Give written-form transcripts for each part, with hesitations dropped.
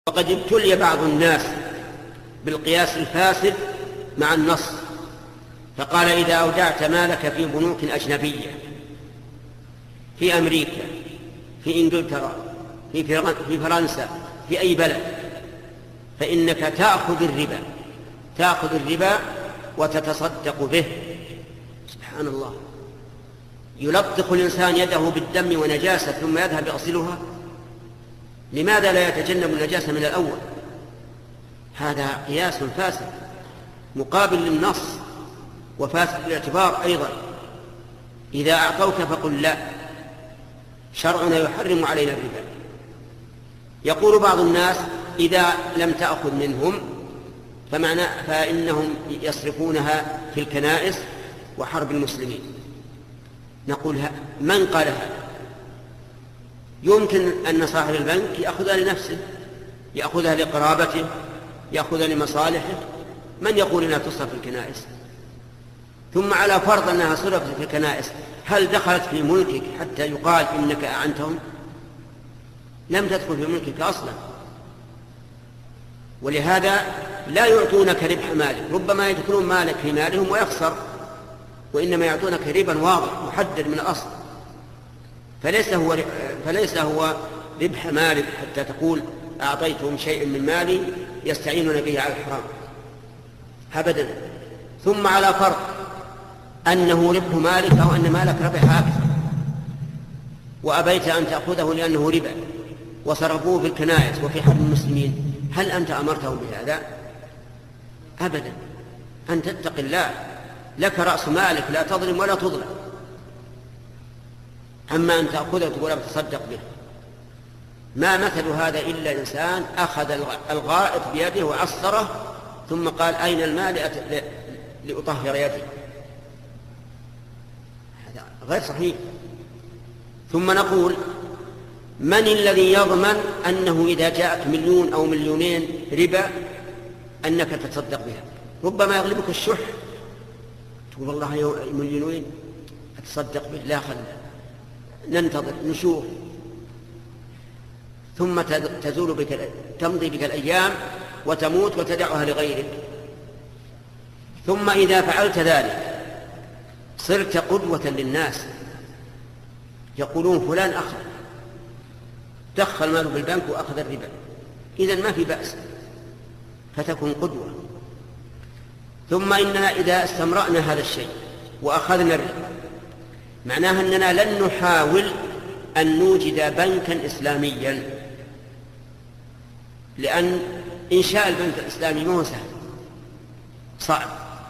وقد ابتلي بعض الناس بالقياس الفاسد مع النص، فقال إذا أودعت مالك في بنوك أجنبية في أمريكا، في إنجلترا، في فرنسا، في أي بلد، فإنك تأخذ الربا وتتصدق به. سبحان الله، يلطخ الإنسان يده بالدم ونجاسة ثم يذهب يغسلها. لماذا لا يتجنب النجاسة من الأول؟ هذا قياس فاسد مقابل للنص وفاسد الاعتبار أيضا. إذا أعطوك فقل لا، شرعنا يحرم علينا الربا. يقول بعض الناس إذا لم تأخذ منهم فإنهم يصرفونها في الكنائس وحرب المسلمين. نقول من قال هذا؟ يمكن أن صاحب البنك يأخذها لنفسه، يأخذها لقرابته، يأخذها لمصالحه. من يقول أنها تصرف في الكنائس؟ ثم على فرض أنها صرفت في الكنائس، هل دخلت في ملكك حتى يقال إنك أعنتهم؟ لم تدخل في ملكك أصلا. ولهذا لا يعطونك ربح مالك، ربما يدخلون مالك في مالهم ويخسر، وإنما يعطونك ربا واضح محدد من الأصل. فليس هو ربح مالك حتى تقول أعطيتهم شيء من مالي يستعينون به على الحرام أبدا. ثم على فرض أنه ربح مالك أو أن مالك ربح أكثر وأبيت أن تأخذه لأنه ربا وصرفوه في الكنائس وفي حرب المسلمين، هل أنت أمرتهم بهذا؟ أبدا. أن تتق الله، لك رأس مالك لا تظلم ولا تظلم. أما أن تأخذه ولا تصدق به، ما مثل هذا إلا إنسان أخذ الغائط بيده وعصره ثم قال أين المال لأطهر يدي. هذا غير صحيح. ثم نقول من الذي يضمن أنه إذا جاءك 1,000,000 أو 2,000,000 ربا أنك تتصدق بها؟ ربما يغلبك الشح، تقول والله 1,000,000 أتصدق به، لا خلنا ننتظر نشوف. ثم تمضي بك الأيام وتموت وتدعها لغيرك. ثم إذا فعلت ذلك صرت قدوة للناس، يقولون فلان دخل ماله بالبنك وأخذ الربا، إذن ما في بأس، فتكون قدوة. ثم إننا إذا استمرأنا هذا الشيء وأخذنا الربا، معناها أننا لن نحاول أن نوجد بنكا إسلاميا، لأن إنشاء البنك الإسلامي ما هو سهل، صعب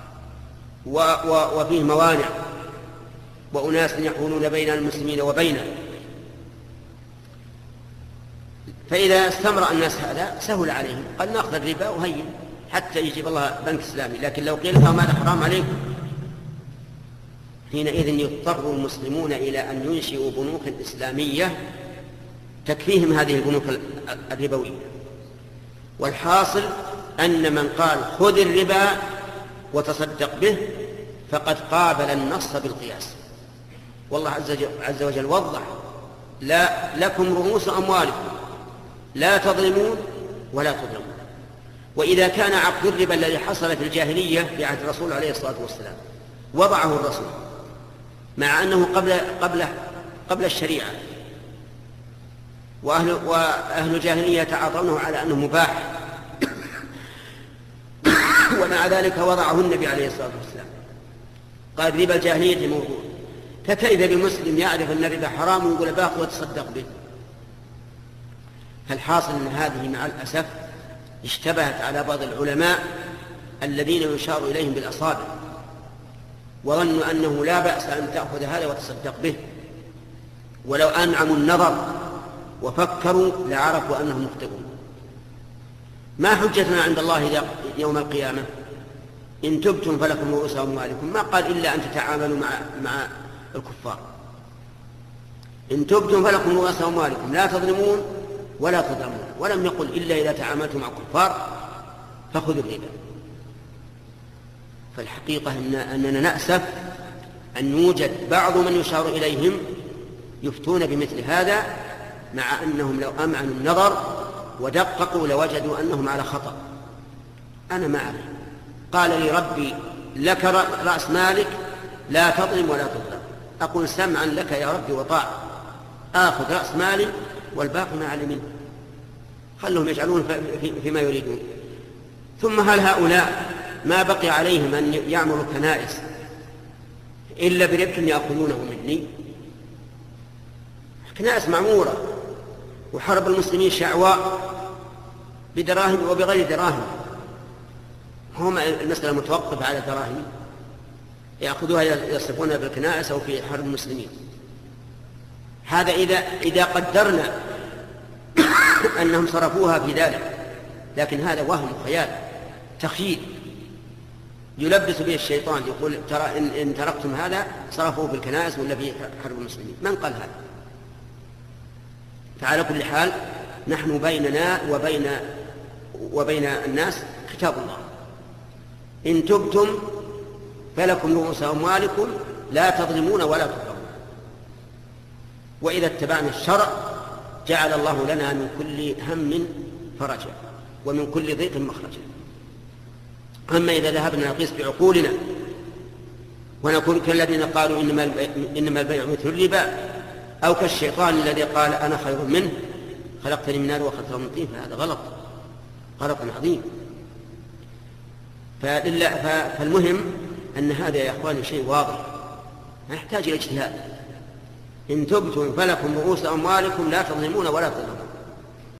وفيه موانع وأناس يحولون بين المسلمين وبينه. فإذا استمر الناس هذا سهل عليهم، قال نأخذ الربا وهين حتى يجيب الله بنك إسلامي. لكن لو قيل لهم هذا حرام عليكم، حينئذ يضطر المسلمون إلى أن ينشئوا بنوكا إسلامية تكفيهم هذه البنوك الربوية. والحاصل أن من قال خذ الربا وتصدق به فقد قابل النص بالقياس. والله عز وجل وضح: لا لكم رؤوس أموالكم لا تظلمون ولا تظلمون. وإذا كان عقد الربا الذي حصل في الجاهلية في عهد الرسول عليه الصلاة والسلام وضعه الرسول مع أنه قبل الشريعة، وأهل الجاهلية يتعاطونه على أنه مباح، ومع ذلك وضعه النبي عليه الصلاة والسلام، قال ربا الجاهلية موضوع. فكيف بمسلم يعرف أن الربا حرام ويقول باخذ وتصدق به؟ فالحاصل أن هذه مع الأسف اشتبهت على بعض العلماء الذين يشار إليهم بالأصابع، وظنوا أنه لا بأس أن تأخذ هذا وتصدق به، ولو أنعموا النظر وفكروا لعرفوا أنهم مخطئون. ما حجتنا عند الله يوم القيامة؟ إن تبتم فلكم رؤوس أموالكم، ما قال إلا أن تتعاملوا مع الكفار. إن تبتم فلكم رؤوس أموالكم لا تظلمون ولا تظلمون، ولم يقل إلا إذا تعاملتم مع الكفار فخذوا الربا. فالحقيقة أننا نأسف أن يوجد بعض من يشار إليهم يفتون بمثل هذا، مع أنهم لو أمعنوا النظر ودققوا لوجدوا أنهم على خطأ. أنا ما أعرف. قال لي ربي لك رأس مالك لا تظلم ولا تظلم. أقول سمعا لك يا ربي وطاعة، آخذ رأس مالي والباقي ما علي منه، خلهم يجعلون فيما يريدون. ثم هل هؤلاء ما بقي عليهم أن يعمروا الكنائس إلا بربح يأخذونه مني؟ كنائس معمورة وحرب المسلمين شعواء بدراهم وبغير دراهم، هم المسألة متوقفة على دراهم يأخذوها يصرفونها بالكنائس أو في حرب المسلمين. هذا إذا قدرنا أنهم صرفوها في ذلك، لكن هذا وهم خيال تخييل يلبس به الشيطان، يقول ترى إن تركتم هذا صرفوه في الكنائس ولا في حرب المسلمين. من قال هذا؟ فعلى كل حال نحن بيننا وبين الناس كتاب الله، إن تبتم فلكم رؤوس أموالكم لا تظلمون ولا تظلمون. وإذا اتبعنا الشرع جعل الله لنا من كل هم فرجا ومن كل ضيق مخرجا. أما إذا ذهبنا نقيس بعقولنا ونكون كالذين قالوا إنما البيع مثل الربا، أو كالشيطان الذي قال أنا خير منه خلقتني من نار وخلقته من طين، فهذا غلط عظيم. فالمهم أن هذا يا أخواني شيء واضح ما يحتاج إلى اجتهاد. إن تبتم فلكم رؤوس أموالكم لا تظلمون ولا تظلمون.